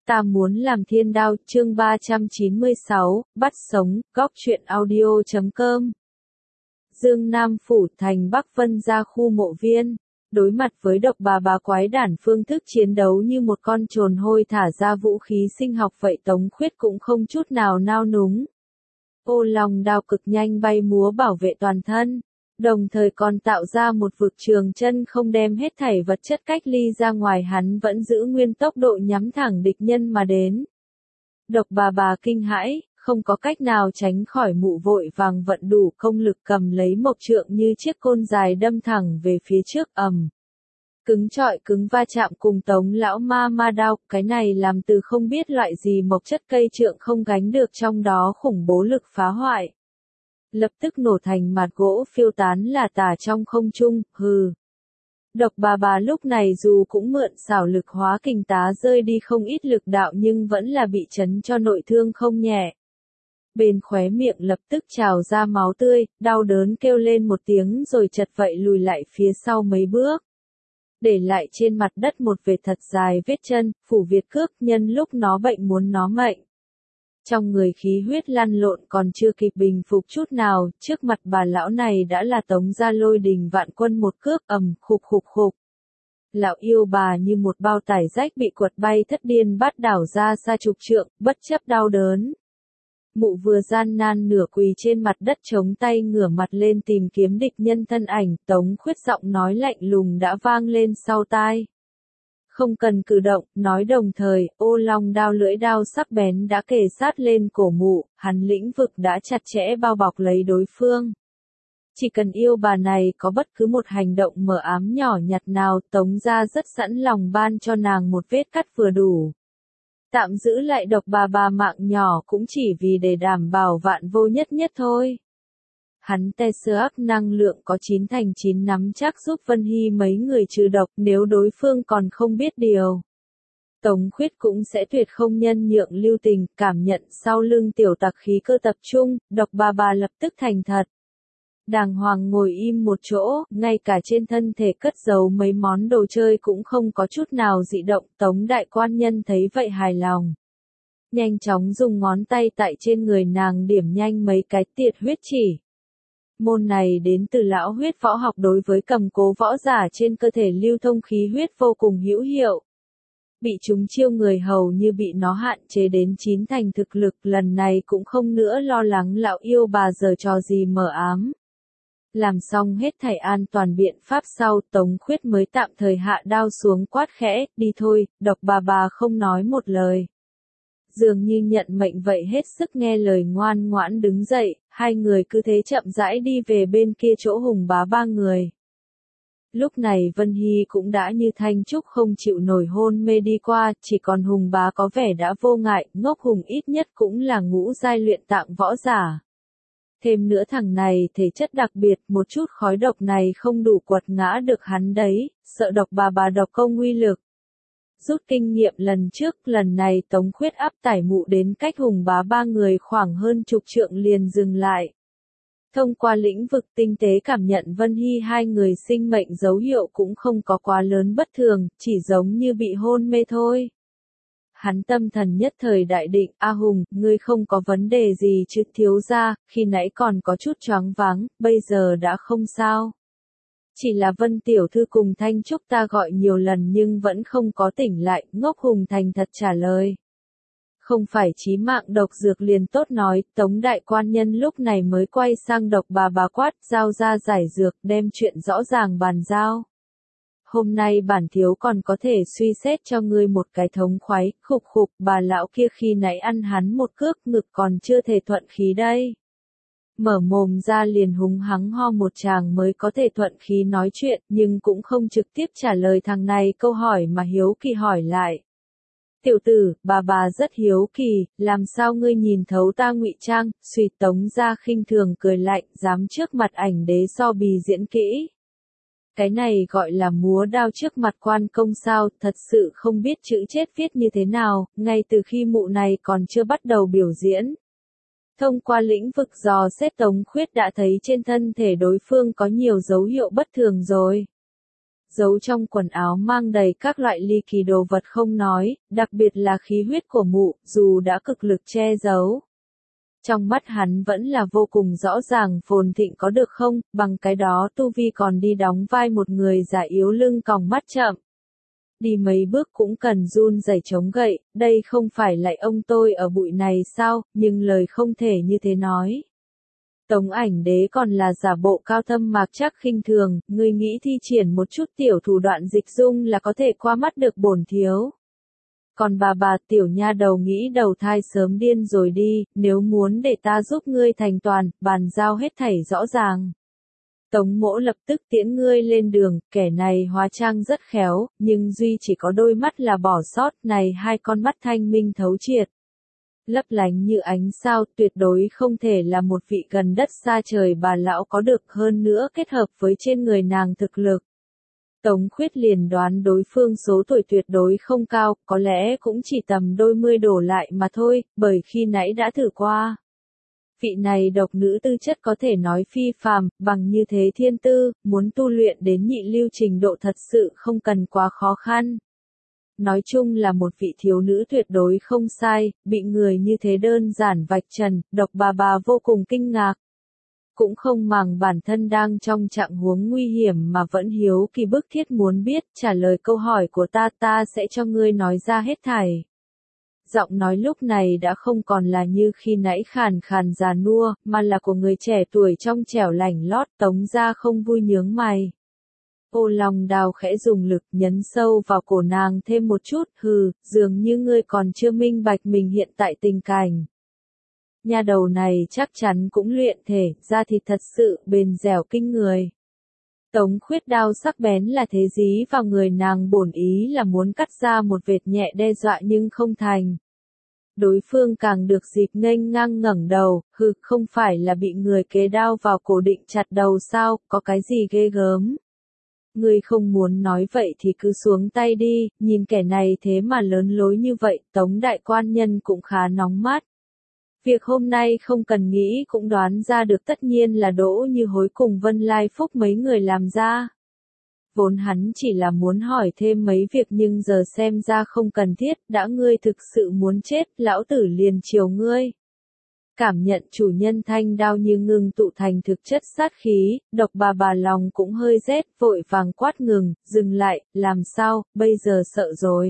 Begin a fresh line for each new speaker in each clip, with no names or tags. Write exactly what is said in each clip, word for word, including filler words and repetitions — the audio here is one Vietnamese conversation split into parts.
Ta muốn làm thiên đao, chương ba trăm chín mươi sáu, bắt sống, góc truyện audio chấm com. Dương Nam Phủ thành Bắc Vân ra khu mộ viên. Đối mặt với độc bà bá quái đản phương thức chiến đấu như một con trồn hôi thả ra vũ khí sinh học vậy Tống Khuyết cũng không chút nào nao núng. Ô long đao cực nhanh bay múa bảo vệ toàn thân, đồng thời còn tạo ra một vực trường chân không đem hết thảy vật chất cách ly ra ngoài, hắn vẫn giữ nguyên tốc độ nhắm thẳng địch nhân mà đến. Độc bà bà kinh hãi, không có cách nào tránh khỏi, mụ vội vàng vận đủ công lực cầm lấy mộc trượng như chiếc côn dài đâm thẳng về phía trước, ầm. Cứng trọi cứng va chạm cùng Tống lão ma ma đao, cái này làm từ không biết loại gì mộc chất cây trượng không gánh được trong đó khủng bố lực phá hoại. Lập tức nổ thành mạt gỗ phiêu tán là tả trong không trung, hừ. Độc bà bà lúc này dù cũng mượn xảo lực hóa kình tá rơi đi không ít lực đạo nhưng vẫn là bị chấn cho nội thương không nhẹ. Bên khóe miệng lập tức trào ra máu tươi, đau đớn kêu lên một tiếng rồi chật vậy lùi lại phía sau mấy bước. Để lại trên mặt đất một vệt thật dài vết chân, phủ Việt cước nhân lúc nó bệnh muốn nó mệnh. Trong người khí huyết lăn lộn còn chưa kịp bình phục chút nào, trước mặt bà lão này đã là Tống gia lôi đình vạn quân một cước, ầm, khục khục khục. Lão yêu bà như một bao tải rách bị quật bay thất điên bát đảo ra xa chục trượng, bất chấp đau đớn. Mụ vừa gian nan nửa quỳ trên mặt đất chống tay ngửa mặt lên tìm kiếm địch nhân thân ảnh, Tống Khuyết giọng nói lạnh lùng đã vang lên sau tai. Không cần cử động, nói đồng thời, ô long đao lưỡi đao sắc bén đã kề sát lên cổ mụ, hắn lĩnh vực đã chặt chẽ bao bọc lấy đối phương. Chỉ cần yêu bà này có bất cứ một hành động mờ ám nhỏ nhặt nào, Tống gia rất sẵn lòng ban cho nàng một vết cắt vừa đủ. Tạm giữ lại độc bà bà mạng nhỏ cũng chỉ vì để đảm bảo vạn vô nhất nhất thôi. Hắn tê sơ ác năng lượng có chín thành chín nắm chắc giúp Vân Hy mấy người trừ độc nếu đối phương còn không biết điều. Tống Khuyết cũng sẽ tuyệt không nhân nhượng lưu tình, cảm nhận sau lưng tiểu tặc khí cơ tập trung, độc bà bà lập tức thành thật. Đàng hoàng ngồi im một chỗ, ngay cả trên thân thể cất giấu mấy món đồ chơi cũng không có chút nào dị động, Tống đại quan nhân thấy vậy hài lòng. Nhanh chóng dùng ngón tay tại trên người nàng điểm nhanh mấy cái tiệt huyết chỉ. Môn này đến từ lão huyết võ học đối với cầm cố võ giả trên cơ thể lưu thông khí huyết vô cùng hữu hiệu. Bị chúng chiêu người hầu như bị nó hạn chế đến chín thành thực lực, lần này cũng không nữa lo lắng lão yêu bà giở trò gì mờ ám. Làm xong hết thảy an toàn biện pháp sau, Tống Khuyết mới tạm thời hạ đao xuống quát khẽ, đi thôi, độc bà bà không nói một lời. Dường như nhận mệnh vậy hết sức nghe lời ngoan ngoãn đứng dậy, hai người cứ thế chậm rãi đi về bên kia chỗ Hùng bá ba người. Lúc này Vân Hy cũng đã như thanh trúc không chịu nổi hôn mê đi qua, chỉ còn Hùng bá có vẻ đã vô ngại, ngốc Hùng ít nhất cũng là ngũ giai luyện tạng võ giả. Thêm nữa thằng này thể chất đặc biệt, một chút khói độc này không đủ quật ngã được hắn đấy, sợ độc bà bà độc công uy lực. Rút kinh nghiệm lần trước, lần này Tống Khuyết áp tải mụ đến cách Hùng bá ba người khoảng hơn chục trượng liền dừng lại. Thông qua lĩnh vực tinh tế cảm nhận Vân Hy hai người sinh mệnh dấu hiệu cũng không có quá lớn bất thường, chỉ giống như bị hôn mê thôi. Hắn tâm thần nhất thời đại định, A Hùng, ngươi không có vấn đề gì chứ thiếu gia, khi nãy còn có chút choáng váng, bây giờ đã không sao. Chỉ là Vân Tiểu Thư cùng Thanh Trúc ta gọi nhiều lần nhưng vẫn không có tỉnh lại, ngốc Hùng thành thật trả lời. Không phải chí mạng độc dược liền tốt nói, Tống đại quan nhân lúc này mới quay sang độc bà bà quát, giao ra giải dược, đem chuyện rõ ràng bàn giao. Hôm nay bản thiếu còn có thể suy xét cho ngươi một cái thống khoái, khục khục, bà lão kia khi nãy ăn hắn một cước ngực còn chưa thể thuận khí đây. Mở mồm ra liền húng hắng ho một tràng mới có thể thuận khí nói chuyện, nhưng cũng không trực tiếp trả lời thằng này câu hỏi mà hiếu kỳ hỏi lại. Tiểu tử, bà bà rất hiếu kỳ, làm sao ngươi nhìn thấu ta ngụy trang, suy Tống ra khinh thường cười lạnh, dám trước mặt ảnh đế so bì diễn kỹ. Cái này gọi là múa đao trước mặt quan công sao, thật sự không biết chữ chết viết như thế nào, ngay từ khi mụ này còn chưa bắt đầu biểu diễn. Thông qua lĩnh vực dò xét Tống Khuyết đã thấy trên thân thể đối phương có nhiều dấu hiệu bất thường rồi. giấu trong quần áo mang đầy các loại ly kỳ đồ vật không nói, đặc biệt là khí huyết của mụ, dù đã cực lực che giấu. Trong mắt hắn vẫn là vô cùng rõ ràng phồn thịnh có được không, bằng cái đó tu vi còn đi đóng vai một người già yếu lưng còng mắt chậm. Đi mấy bước cũng cần run rẩy chống gậy, đây không phải lại ông tôi ở bụi này sao, nhưng lời không thể như thế nói. Tống Ảnh Đế còn là giả bộ cao thâm mạc chắc khinh thường, ngươi nghĩ thi triển một chút tiểu thủ đoạn dịch dung là có thể qua mắt được bổn thiếu. Còn bà bà tiểu nha đầu nghĩ đầu thai sớm điên rồi đi, nếu muốn để ta giúp ngươi thành toàn, bàn giao hết thảy rõ ràng. Tống Mỗ lập tức tiễn ngươi lên đường, kẻ này hóa trang rất khéo, nhưng duy chỉ có đôi mắt là bỏ sót, này hai con mắt thanh minh thấu triệt. Lấp lánh như ánh sao, tuyệt đối không thể là một vị gần đất xa trời bà lão có được, hơn nữa kết hợp với trên người nàng thực lực. Tống Khuyết liền đoán đối phương số tuổi tuyệt đối không cao, có lẽ cũng chỉ tầm đôi mươi đổ lại mà thôi, bởi khi nãy đã thử qua. Vị này độc nữ tư chất có thể nói phi phàm, bằng như thế thiên tư, muốn tu luyện đến nhị lưu trình độ thật sự không cần quá khó khăn. Nói chung là một vị thiếu nữ tuyệt đối không sai, bị người như thế đơn giản vạch trần, độc bà bà vô cùng kinh ngạc. Cũng không màng bản thân đang trong trạng huống nguy hiểm mà vẫn hiếu kỳ bức thiết muốn biết, trả lời câu hỏi của ta ta sẽ cho ngươi nói ra hết thảy. Giọng nói lúc này đã không còn là như khi nãy khàn khàn già nua, mà là của người trẻ tuổi trong trẻo lành lót. Tống ra không vui nhướng mày. Ô Long Đào khẽ dùng lực nhấn sâu vào cổ nàng thêm một chút, hừ, dường như ngươi còn chưa minh bạch mình hiện tại tình cảnh. Nha đầu này chắc chắn cũng luyện thể, da thịt thật sự bền dẻo kinh người. Tống Khuyết đao sắc bén là thế dí vào người nàng, bổn ý là muốn cắt ra một vệt nhẹ đe dọa nhưng không thành. Đối phương càng được dịp nghênh ngang ngẩng đầu, hừ, không phải là bị người kế đao vào cổ định chặt đầu sao, có cái gì ghê gớm. Ngươi không muốn nói vậy thì cứ xuống tay đi, nhìn kẻ này thế mà lớn lối như vậy, Tống đại quan nhân cũng khá nóng mắt. Việc hôm nay không cần nghĩ cũng đoán ra được, tất nhiên là Đỗ Như Hối cùng Vân Lai Phúc mấy người làm ra. Vốn hắn chỉ là muốn hỏi thêm mấy việc nhưng giờ xem ra không cần thiết, đã ngươi thực sự muốn chết, lão tử liền chiều ngươi. Cảm nhận chủ nhân thanh đao như ngưng tụ thành thực chất sát khí, độc bà bà lòng cũng hơi rét, vội vàng quát ngừng, dừng lại, làm sao, bây giờ sợ rồi.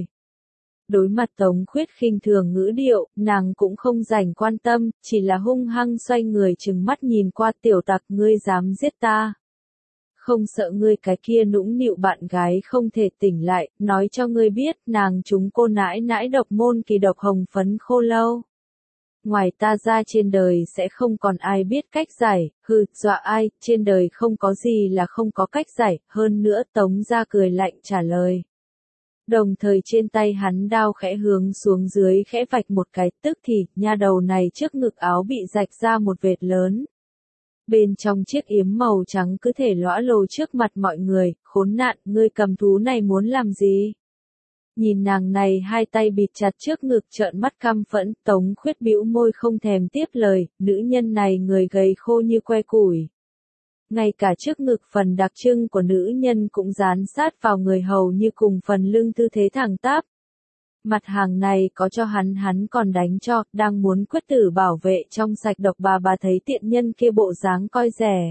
Đối mặt Tống Khuyết khinh thường ngữ điệu, nàng cũng không dành quan tâm, chỉ là hung hăng xoay người trừng mắt nhìn qua, tiểu tặc, ngươi dám giết ta. Không sợ ngươi cái kia nũng nịu bạn gái không thể tỉnh lại, nói cho ngươi biết, nàng chúng cô nãi nãi độc môn kỳ độc hồng phấn khô lâu. Ngoài ta ra trên đời sẽ không còn ai biết cách giải, hừ, dọa ai, trên đời không có gì là không có cách giải, hơn nữa Tống ra cười lạnh trả lời. Đồng thời trên tay hắn đao khẽ hướng xuống dưới khẽ vạch một cái, tức thì, nha đầu này trước ngực áo bị rạch ra một vệt lớn. Bên trong chiếc yếm màu trắng cứ thể lõa lồ trước mặt mọi người, khốn nạn, ngươi cầm thú này muốn làm gì? Nhìn nàng này hai tay bịt chặt trước ngực trợn mắt căm phẫn, Tống Khuyết bĩu môi không thèm tiếp lời, nữ nhân này người gầy khô như que củi. Ngay cả trước ngực phần đặc trưng của nữ nhân cũng dán sát vào người hầu như cùng phần lưng tư thế thẳng tắp. Mặt hàng này có cho hắn hắn còn đánh cho, đang muốn quyết tử bảo vệ trong sạch độc bà bà thấy tiện nhân kia bộ dáng coi rẻ.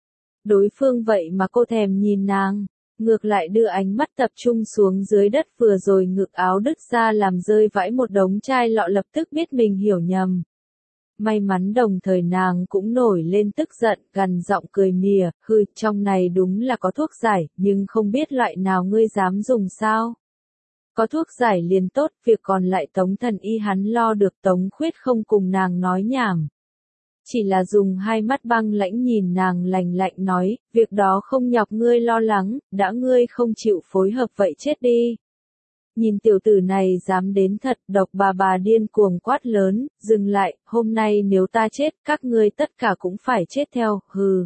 Đối phương vậy mà cô thèm nhìn nàng, ngược lại đưa ánh mắt tập trung xuống dưới đất, vừa rồi ngực áo đứt ra làm rơi vãi một đống chai lọ, lập tức biết mình hiểu nhầm. May mắn đồng thời nàng cũng nổi lên tức giận, gằn giọng cười mỉa, hừ, trong này đúng là có thuốc giải, nhưng không biết loại nào ngươi dám dùng sao. Có thuốc giải liền tốt, việc còn lại Tống thần y hắn lo được. Tống Khuyết không cùng nàng nói nhảm. Chỉ là dùng hai mắt băng lãnh nhìn nàng lạnh lạnh nói, việc đó không nhọc ngươi lo lắng, đã ngươi không chịu phối hợp vậy chết đi. Nhìn tiểu tử này dám đến thật, độc bà bà điên cuồng quát lớn, dừng lại, hôm nay nếu ta chết, các ngươi tất cả cũng phải chết theo, hừ.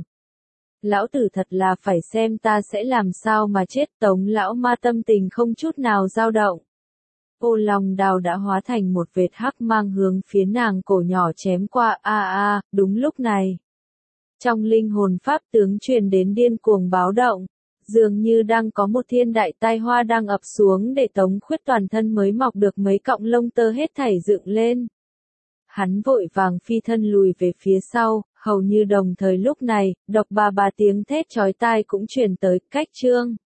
Lão tử thật là phải xem ta sẽ làm sao mà chết. Tống lão ma tâm tình không chút nào dao động. Ô Long Đào đã hóa thành một vệt hắc mang hướng phía nàng cổ nhỏ chém qua, a a, đúng lúc này. Trong linh hồn pháp tướng truyền đến điên cuồng báo động. Dường như đang có một thiên đại tai hoa đang ập xuống để Tống Khuyết toàn thân mới mọc được mấy cọng lông tơ hết thảy dựng lên. Hắn vội vàng phi thân lùi về phía sau, hầu như đồng thời lúc này, độc bà bà tiếng thét chói tai cũng truyền tới, cách Trương